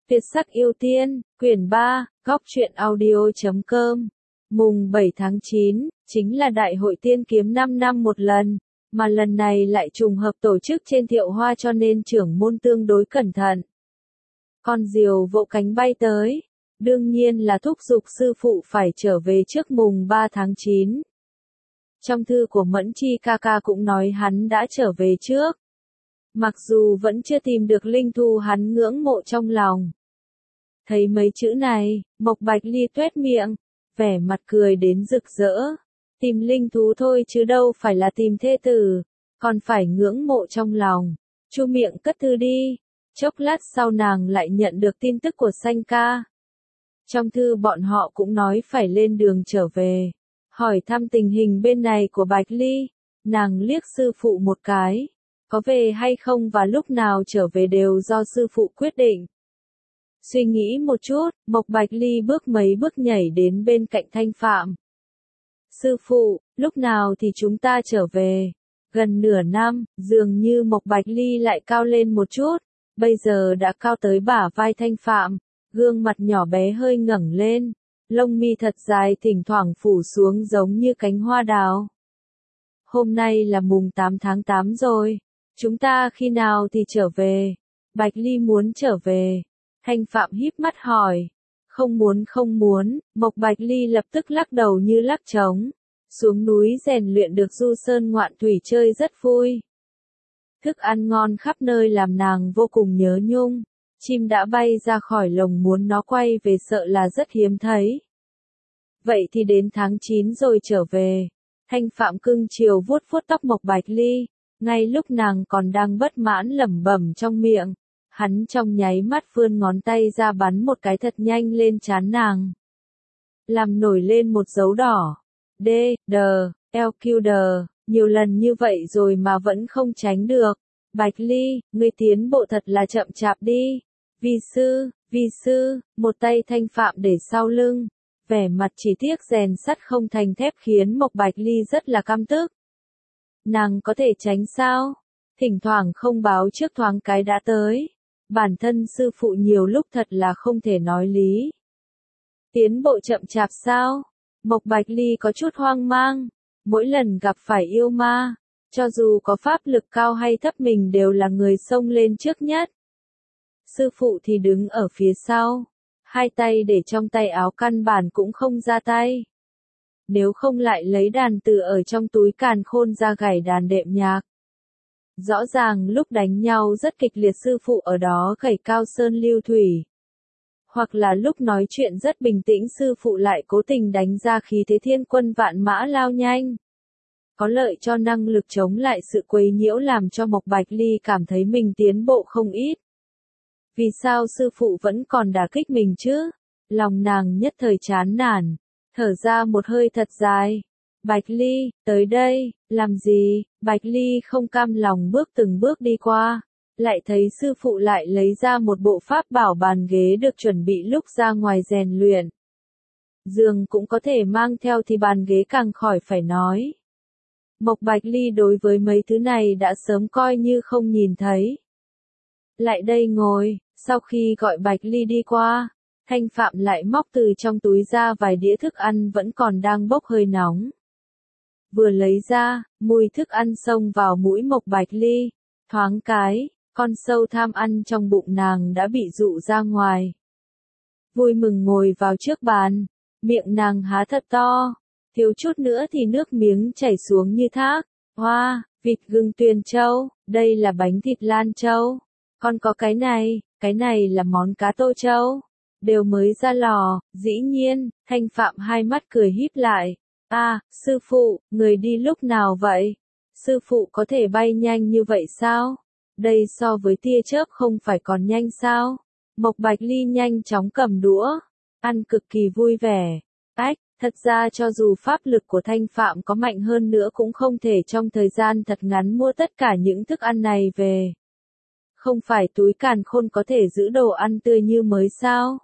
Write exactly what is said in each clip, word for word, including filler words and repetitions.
Việt sắc yêu tiên, quyển ba, góc truyện audio chấm com. Mùng bảy tháng chín, chính là đại hội tiên kiếm năm năm một lần, mà lần này lại trùng hợp tổ chức trên Thiệu Hoa cho nên trưởng môn tương đối cẩn thận. Con diều vỗ cánh bay tới, đương nhiên là thúc giục sư phụ phải trở về trước mùng ba tháng chín. Trong thư của Mẫn Chi ca ca cũng nói hắn đã trở về trước. Mặc dù vẫn chưa tìm được linh thú hắn ngưỡng mộ trong lòng. Thấy mấy chữ này, Mộc Bạch Ly tuét miệng, vẻ mặt cười đến rực rỡ. Tìm linh thú thôi chứ đâu phải là tìm thê tử, còn phải ngưỡng mộ trong lòng. Chu miệng cất thư đi. Chốc lát sau nàng lại nhận được tin tức của Sanh ca. Trong thư bọn họ cũng nói phải lên đường trở về. Hỏi thăm tình hình bên này của Bạch Ly. Nàng liếc sư phụ một cái. Có về hay không và lúc nào trở về đều do sư phụ quyết định. Suy nghĩ một chút, Mộc Bạch Ly bước mấy bước nhảy đến bên cạnh Thanh Phạm. Sư phụ, lúc nào thì chúng ta trở về? Gần nửa năm, dường như Mộc Bạch Ly lại cao lên một chút, bây giờ đã cao tới bả vai Thanh Phạm, gương mặt nhỏ bé hơi ngẩng lên, lông mi thật dài thỉnh thoảng phủ xuống giống như cánh hoa đào. Hôm nay là mùng tám tháng tám rồi, chúng ta khi nào thì trở về? Bạch Ly muốn trở về. Thanh Phạm híp mắt hỏi. Không muốn không muốn, Mộc Bạch Ly lập tức lắc đầu như lắc trống. Xuống núi rèn luyện được du sơn ngoạn thủy chơi rất vui. Thức ăn ngon khắp nơi làm nàng vô cùng nhớ nhung. Chim đã bay ra khỏi lồng muốn nó quay về sợ là rất hiếm thấy. Vậy thì đến tháng chín rồi trở về. Thanh Phạm cưng chiều vuốt vuốt tóc Mộc Bạch Ly. Ngay lúc nàng còn đang bất mãn lẩm bẩm trong miệng. Hắn trong nháy mắt vươn ngón tay ra bắn một cái thật nhanh lên trán nàng. Làm nổi lên một dấu đỏ. D, D, L, Q, D, nhiều lần như vậy rồi mà vẫn không tránh được. Bạch Ly, ngươi tiến bộ thật là chậm chạp đi. Vi sư, vi sư, một tay Thanh Phạm để sau lưng. Vẻ mặt chỉ tiếc rèn sắt không thành thép khiến Mộc Bạch Ly rất là căm tức. Nàng có thể tránh sao? Thỉnh thoảng không báo trước thoáng cái đã tới. Bản thân sư phụ nhiều lúc thật là không thể nói lý. Tiến bộ chậm chạp sao? Mộc Bạch Ly có chút hoang mang. Mỗi lần gặp phải yêu ma, cho dù có pháp lực cao hay thấp mình đều là người xông lên trước nhất. Sư phụ thì đứng ở phía sau. Hai tay để trong tay áo căn bản cũng không ra tay. Nếu không lại lấy đàn từ ở trong túi càn khôn ra gảy đàn đệm nhạc. Rõ ràng lúc đánh nhau rất kịch liệt sư phụ ở đó gảy cao sơn lưu thủy. Hoặc là lúc nói chuyện rất bình tĩnh sư phụ lại cố tình đánh ra khí thế thiên quân vạn mã lao nhanh. Có lợi cho năng lực chống lại sự quấy nhiễu làm cho Mộc Bạch Ly cảm thấy mình tiến bộ không ít. Vì sao sư phụ vẫn còn đả kích mình chứ? Lòng nàng nhất thời chán nản, thở ra một hơi thật dài. Bạch Ly, tới đây, làm gì? Bạch Ly không cam lòng bước từng bước đi qua, lại thấy sư phụ lại lấy ra một bộ pháp bảo bàn ghế được chuẩn bị lúc ra ngoài rèn luyện. Giường cũng có thể mang theo thì bàn ghế càng khỏi phải nói. Mộc Bạch Ly đối với mấy thứ này đã sớm coi như không nhìn thấy. Lại đây ngồi, sau khi gọi Bạch Ly đi qua, Thanh Phạm lại móc từ trong túi ra vài đĩa thức ăn vẫn còn đang bốc hơi nóng. Vừa lấy ra, mùi thức ăn xông vào mũi Mộc Bạch Ly, thoáng cái, con sâu tham ăn trong bụng nàng đã bị dụ ra ngoài. Vui mừng ngồi vào trước bàn, miệng nàng há thật to, thiếu chút nữa thì nước miếng chảy xuống như thác. Hoa, vịt gừng tuyền châu, đây là bánh thịt lan châu, còn có cái này, cái này là món cá tô châu, đều mới ra lò. Dĩ nhiên, Thanh Phạm hai mắt cười híp lại. À, sư phụ, người đi lúc nào vậy? Sư phụ có thể bay nhanh như vậy sao? Đây so với tia chớp không phải còn nhanh sao? Mộc Bạch Ly nhanh chóng cầm đũa, ăn cực kỳ vui vẻ. Ách, thật ra cho dù pháp lực của Thanh Phạm có mạnh hơn nữa cũng không thể trong thời gian thật ngắn mua tất cả những thức ăn này về. Không phải túi càn khôn có thể giữ đồ ăn tươi như mới sao?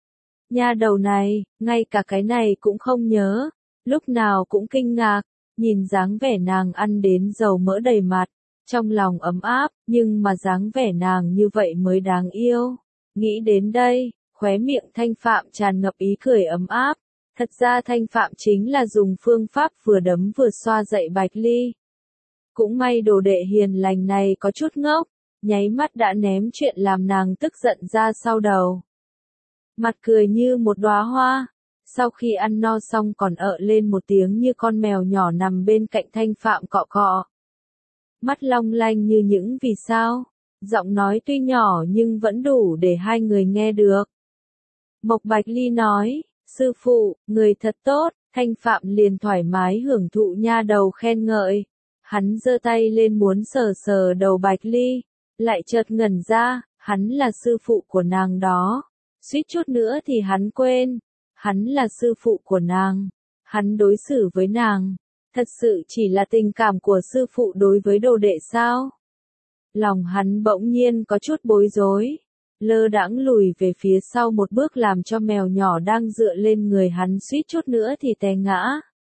Nha đầu này, ngay cả cái này cũng không nhớ. Lúc nào cũng kinh ngạc, nhìn dáng vẻ nàng ăn đến dầu mỡ đầy mặt, trong lòng ấm áp, nhưng mà dáng vẻ nàng như vậy mới đáng yêu. Nghĩ đến đây, khóe miệng Thanh Phạm tràn ngập ý cười ấm áp. Thật ra Thanh Phạm chính là dùng phương pháp vừa đấm vừa xoa dạy Bạch Ly. Cũng may đồ đệ hiền lành này có chút ngốc, nháy mắt đã ném chuyện làm nàng tức giận ra sau đầu. Mặt cười như một đóa hoa, sau khi ăn no xong còn ợ lên một tiếng như con mèo nhỏ nằm bên cạnh Thanh Phạm cọ cọ. Mắt long lanh như những vì sao, giọng nói tuy nhỏ nhưng vẫn đủ để hai người nghe được. Mộc Bạch Ly nói, sư phụ, người thật tốt, Thanh Phạm liền thoải mái hưởng thụ nha đầu khen ngợi. Hắn giơ tay lên muốn sờ sờ đầu Bạch Ly, lại chợt ngẩn ra, hắn là sư phụ của nàng đó. Suýt chút nữa thì hắn quên, hắn là sư phụ của nàng. Hắn đối xử với nàng, thật sự chỉ là tình cảm của sư phụ đối với đồ đệ sao? Lòng hắn bỗng nhiên có chút bối rối, lơ đãng lùi về phía sau một bước làm cho mèo nhỏ đang dựa lên người hắn suýt chút nữa thì té ngã.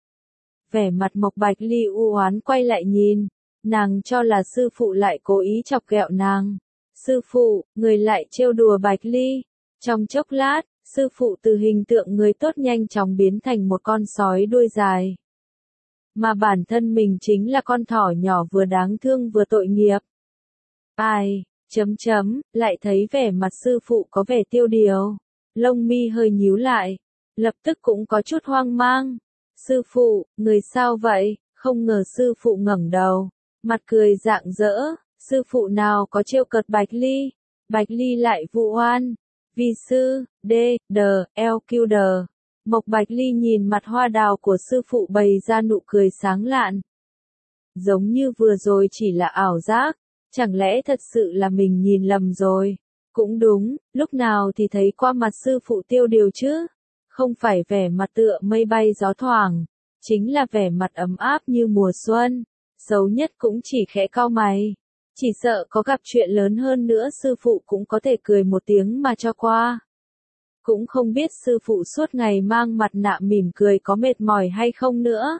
Vẻ mặt Mộc Bạch Ly u oán quay lại nhìn, nàng cho là sư phụ lại cố ý chọc ghẹo nàng. Sư phụ, người lại trêu đùa Bạch Ly. Trong chốc lát, sư phụ từ hình tượng người tốt nhanh chóng biến thành một con sói đuôi dài. Mà bản thân mình chính là con thỏ nhỏ vừa đáng thương vừa tội nghiệp. Ai, chấm chấm, lại thấy vẻ mặt sư phụ có vẻ tiêu điều. Lông mi hơi nhíu lại, lập tức cũng có chút hoang mang. Sư phụ, người sao vậy? Không ngờ sư phụ ngẩng đầu, mặt cười rạng rỡ. Sư phụ nào có trêu cợt Bạch Ly? Bạch Ly lại vụ oan. Vi sư, D, D, L, Q, D. Mộc Bạch Ly nhìn mặt hoa đào của sư phụ bày ra nụ cười sáng lạn. Giống như vừa rồi chỉ là ảo giác, chẳng lẽ thật sự là mình nhìn lầm rồi? Cũng đúng, lúc nào thì thấy qua mặt sư phụ tiêu điều chứ? Không phải vẻ mặt tựa mây bay gió thoảng, chính là vẻ mặt ấm áp như mùa xuân. Xấu nhất cũng chỉ khẽ cau mày. Chỉ sợ có gặp chuyện lớn hơn nữa sư phụ cũng có thể cười một tiếng mà cho qua. Cũng không biết sư phụ suốt ngày mang mặt nạ mỉm cười có mệt mỏi hay không nữa.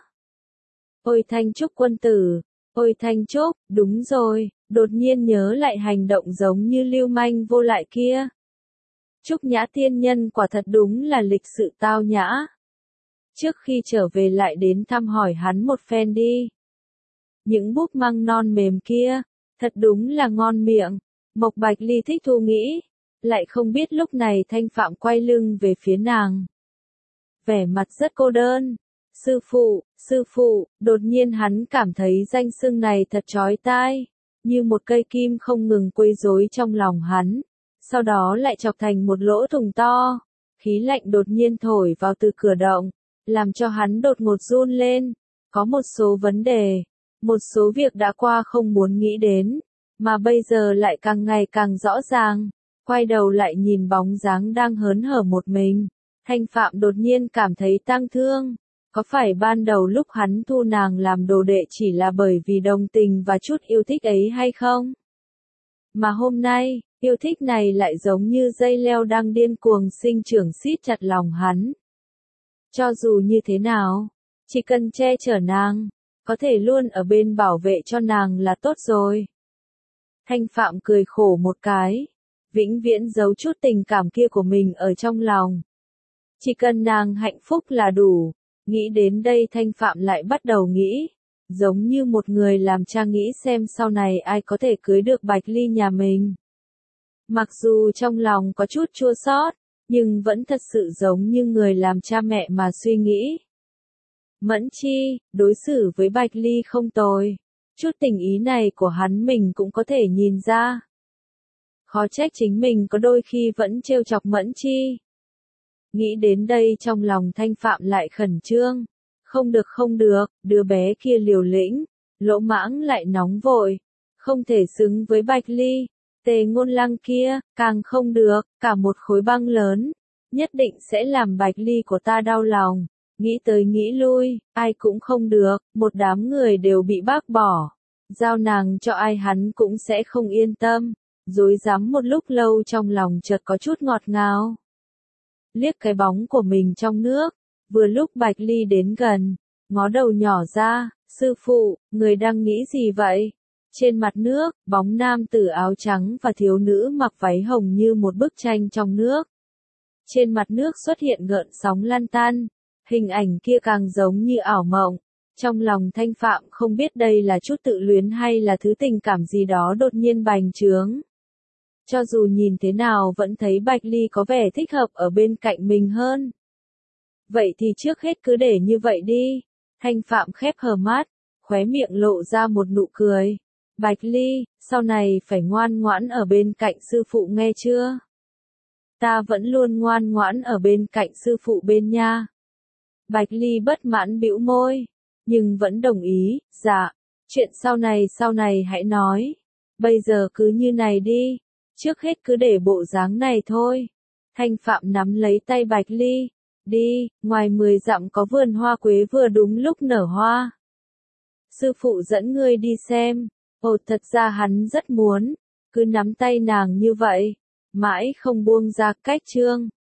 Ôi Thanh Trúc quân tử, ôi Thanh Trúc, đúng rồi, đột nhiên nhớ lại hành động giống như lưu manh vô lại kia. Trúc Nhã tiên nhân quả thật đúng là lịch sự tao nhã. Trước khi trở về lại đến thăm hỏi hắn một phen đi. Những búp măng non mềm kia, thật đúng là ngon miệng. Mộc Bạch Ly thích thú nghĩ, lại không biết lúc này Thanh Phạm quay lưng về phía nàng. Vẻ mặt rất cô đơn. Sư phụ, sư phụ, đột nhiên hắn cảm thấy danh xưng này thật chói tai, như một cây kim không ngừng quấy rối trong lòng hắn. Sau đó lại chọc thành một lỗ thủng to. Khí lạnh đột nhiên thổi vào từ cửa động, làm cho hắn đột ngột run lên. Có một số vấn đề, một số việc đã qua không muốn nghĩ đến, mà bây giờ lại càng ngày càng rõ ràng. Quay đầu lại nhìn bóng dáng đang hớn hở một mình, Thanh Phạm đột nhiên cảm thấy tang thương. Có phải ban đầu lúc hắn thu nàng làm đồ đệ chỉ là bởi vì đồng tình và chút yêu thích ấy hay không? Mà hôm nay, yêu thích này lại giống như dây leo đang điên cuồng sinh trưởng siết chặt lòng hắn. Cho dù như thế nào, chỉ cần che chở nàng, có thể luôn ở bên bảo vệ cho nàng là tốt rồi. Thanh Phạm cười khổ một cái, vĩnh viễn giấu chút tình cảm kia của mình ở trong lòng. Chỉ cần nàng hạnh phúc là đủ. Nghĩ đến đây Thanh Phạm lại bắt đầu nghĩ, giống như một người làm cha nghĩ xem sau này ai có thể cưới được Bạch Ly nhà mình. Mặc dù trong lòng có chút chua xót, nhưng vẫn thật sự giống như người làm cha mẹ mà suy nghĩ. Mẫn Chi, đối xử với Bạch Ly không tồi. Chút tình ý này của hắn mình cũng có thể nhìn ra. Khó trách chính mình có đôi khi vẫn trêu chọc Mẫn Chi. Nghĩ đến đây trong lòng Thanh Phạm lại khẩn trương. Không được không được, đứa bé kia liều lĩnh, lỗ mãng lại nóng vội. Không thể xứng với Bạch Ly. Tề Ngôn Lăng kia, càng không được, cả một khối băng lớn. Nhất định sẽ làm Bạch Ly của ta đau lòng. Nghĩ tới nghĩ lui, ai cũng không được, một đám người đều bị bác bỏ. Giao nàng cho ai hắn cũng sẽ không yên tâm. Rối rắm một lúc lâu trong lòng chợt có chút ngọt ngào. Liếc cái bóng của mình trong nước, vừa lúc Bạch Ly đến gần, ngó đầu nhỏ ra, sư phụ, người đang nghĩ gì vậy? Trên mặt nước, bóng nam tử áo trắng và thiếu nữ mặc váy hồng như một bức tranh trong nước. Trên mặt nước xuất hiện gợn sóng lăn tăn, hình ảnh kia càng giống như ảo mộng. Trong lòng Thanh Phạm không biết đây là chút tự luyến hay là thứ tình cảm gì đó đột nhiên bành trướng. Cho dù nhìn thế nào vẫn thấy Bạch Ly có vẻ thích hợp ở bên cạnh mình hơn. Vậy thì trước hết cứ để như vậy đi. Thanh Phạm khép hờ mắt, khóe miệng lộ ra một nụ cười. Bạch Ly, sau này phải ngoan ngoãn ở bên cạnh sư phụ nghe chưa? Ta vẫn luôn ngoan ngoãn ở bên cạnh sư phụ bên nha. Bạch Ly bất mãn bĩu môi, nhưng vẫn đồng ý, dạ, chuyện sau này sau này hãy nói. Bây giờ cứ như này đi, trước hết cứ để bộ dáng này thôi. Thanh Phạm nắm lấy tay Bạch Ly, đi, ngoài mười dặm có vườn hoa quế vừa đúng lúc nở hoa. Sư phụ dẫn ngươi đi xem. Ồ, thật ra hắn rất muốn, cứ nắm tay nàng như vậy, mãi không buông ra. Cách chương